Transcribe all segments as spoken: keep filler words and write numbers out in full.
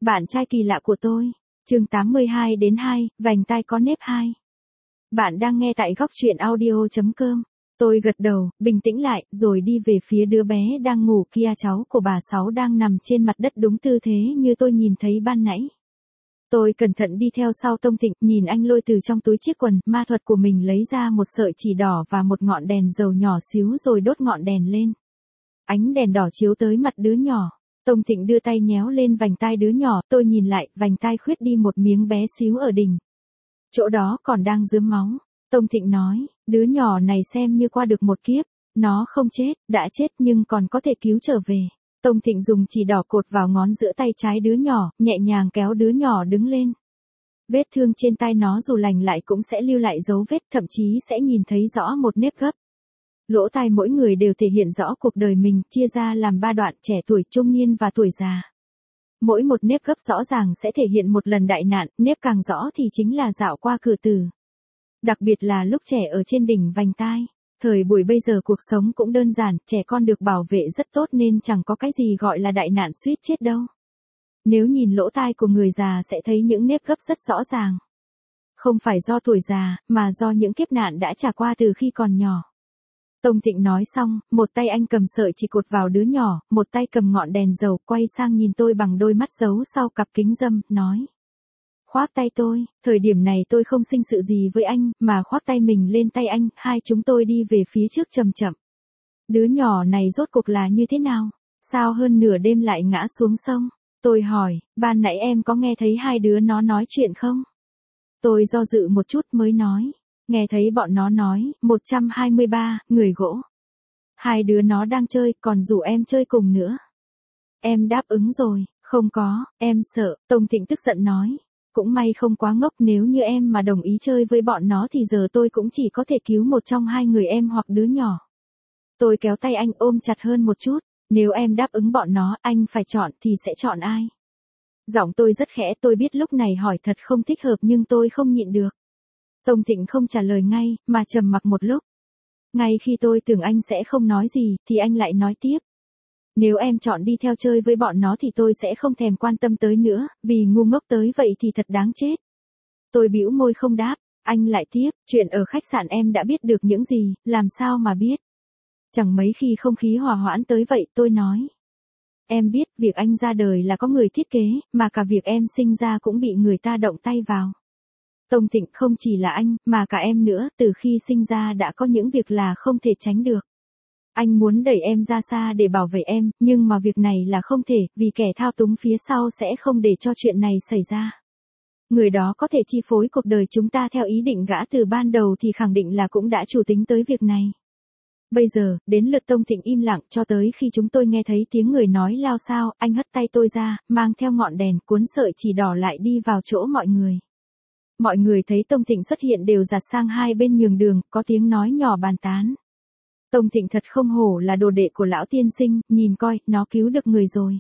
Bạn trai kỳ lạ của tôi. Chương tám mươi hai đến hai, vành tai có nếp hai. Bạn đang nghe tại góc truyện audio chấm com. Tôi gật đầu, bình tĩnh lại, rồi đi về phía đứa bé đang ngủ kia. Cháu của bà Sáu đang nằm trên mặt đất đúng tư thế như tôi nhìn thấy ban nãy. Tôi cẩn thận đi theo sau Tông Thịnh, nhìn anh lôi từ trong túi chiếc quần ma thuật của mình lấy ra một sợi chỉ đỏ và một ngọn đèn dầu nhỏ xíu rồi đốt ngọn đèn lên. Ánh đèn đỏ chiếu tới mặt đứa nhỏ. Tông Thịnh đưa tay nhéo lên vành tai đứa nhỏ, tôi nhìn lại, vành tai khuyết đi một miếng bé xíu ở đỉnh. Chỗ đó còn đang rướm máu. Tông Thịnh nói, đứa nhỏ này xem như qua được một kiếp, nó không chết, đã chết nhưng còn có thể cứu trở về. Tông Thịnh dùng chỉ đỏ cột vào ngón giữa tay trái đứa nhỏ, nhẹ nhàng kéo đứa nhỏ đứng lên. Vết thương trên tay nó dù lành lại cũng sẽ lưu lại dấu vết, thậm chí sẽ nhìn thấy rõ một nếp gấp. Lỗ tai mỗi người đều thể hiện rõ cuộc đời mình, chia ra làm ba đoạn: trẻ tuổi, trung niên và tuổi già. Mỗi một nếp gấp rõ ràng sẽ thể hiện một lần đại nạn, nếp càng rõ thì chính là dạo qua cửa tử. Đặc biệt là lúc trẻ ở trên đỉnh vành tai. Thời buổi bây giờ cuộc sống cũng đơn giản, trẻ con được bảo vệ rất tốt nên chẳng có cái gì gọi là đại nạn suýt chết đâu. Nếu nhìn lỗ tai của người già sẽ thấy những nếp gấp rất rõ ràng. Không phải do tuổi già, mà do những kiếp nạn đã trải qua từ khi còn nhỏ. Tông Thịnh nói xong, một tay anh cầm sợi chỉ cột vào đứa nhỏ, một tay cầm ngọn đèn dầu, quay sang nhìn tôi bằng đôi mắt giấu sau cặp kính râm, nói. Khoác tay tôi, thời điểm này tôi không sinh sự gì với anh, mà khoác tay mình lên tay anh, hai chúng tôi đi về phía trước chậm chậm. Đứa nhỏ này rốt cuộc là như thế nào? Sao hơn nửa đêm lại ngã xuống sông? Tôi hỏi, ban nãy em có nghe thấy hai đứa nó nói chuyện không? Tôi do dự một chút mới nói. Nghe thấy bọn nó nói, một trăm hai mươi ba, người gỗ. Hai đứa nó đang chơi, còn rủ em chơi cùng nữa. Em đáp ứng rồi, không có, em sợ, Tông Thịnh tức giận nói. Cũng may không quá ngốc, nếu như em mà đồng ý chơi với bọn nó thì giờ tôi cũng chỉ có thể cứu một trong hai người em hoặc đứa nhỏ. Tôi kéo tay anh ôm chặt hơn một chút, nếu em đáp ứng bọn nó, anh phải chọn thì sẽ chọn ai? Giọng tôi rất khẽ, tôi biết lúc này hỏi thật không thích hợp nhưng tôi không nhịn được. Tông Thịnh không trả lời ngay, mà trầm mặc một lúc. Ngay khi tôi tưởng anh sẽ không nói gì, thì anh lại nói tiếp. Nếu em chọn đi theo chơi với bọn nó thì tôi sẽ không thèm quan tâm tới nữa, vì ngu ngốc tới vậy thì thật đáng chết. Tôi bĩu môi không đáp, anh lại tiếp, chuyện ở khách sạn em đã biết được những gì, làm sao mà biết. Chẳng mấy khi không khí hòa hoãn tới vậy, tôi nói. Em biết, việc anh ra đời là có người thiết kế, mà cả việc em sinh ra cũng bị người ta động tay vào. Tông Thịnh, không chỉ là anh, mà cả em nữa, từ khi sinh ra đã có những việc là không thể tránh được. Anh muốn đẩy em ra xa để bảo vệ em, nhưng mà việc này là không thể, vì kẻ thao túng phía sau sẽ không để cho chuyện này xảy ra. Người đó có thể chi phối cuộc đời chúng ta theo ý định gã từ ban đầu thì khẳng định là cũng đã chủ tính tới việc này. Bây giờ, đến lượt Tông Thịnh im lặng cho tới khi chúng tôi nghe thấy tiếng người nói lao xao, anh hất tay tôi ra, mang theo ngọn đèn cuốn sợi chỉ đỏ lại đi vào chỗ mọi người. Mọi người thấy Tông Thịnh xuất hiện đều giạt sang hai bên nhường đường, có tiếng nói nhỏ bàn tán. Tông Thịnh thật không hổ là đồ đệ của lão tiên sinh, nhìn coi, nó cứu được người rồi.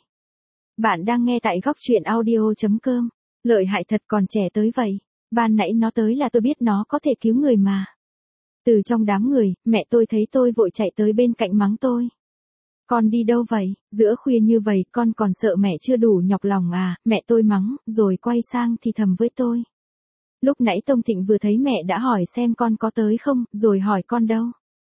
Bạn đang nghe tại góc truyện audio chấm com. Lợi hại thật, còn trẻ tới vậy. Ban nãy nó tới là tôi biết nó có thể cứu người mà. Từ trong đám người, mẹ tôi thấy tôi vội chạy tới bên cạnh mắng tôi. Con đi đâu vậy? Giữa khuya như vậy con còn sợ mẹ chưa đủ nhọc lòng à? Mẹ tôi mắng, rồi quay sang thì thầm với tôi. Lúc nãy Tông Thịnh vừa thấy mẹ đã hỏi xem con có tới không, rồi hỏi con đâu.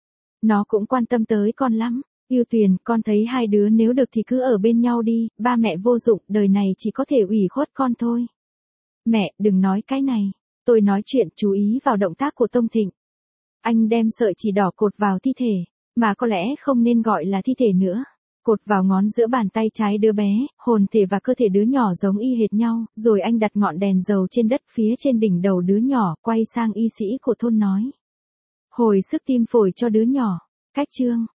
Nó cũng quan tâm tới con lắm. Yêu Tuyền, con thấy hai đứa nếu được thì cứ ở bên nhau đi, ba mẹ vô dụng, đời này chỉ có thể ủy khuất con thôi. Mẹ, đừng nói cái này. Tôi nói chuyện, chú ý vào động tác của Tông Thịnh. Anh đem sợi chỉ đỏ cột vào thi thể, mà có lẽ không nên gọi là thi thể nữa. Cột vào ngón giữa bàn tay trái đứa bé, hồn thể và cơ thể đứa nhỏ giống y hệt nhau, rồi anh đặt ngọn đèn dầu trên đất phía trên đỉnh đầu đứa nhỏ, quay sang y sĩ của thôn nói. Hồi sức tim phổi cho đứa nhỏ. Cách chương.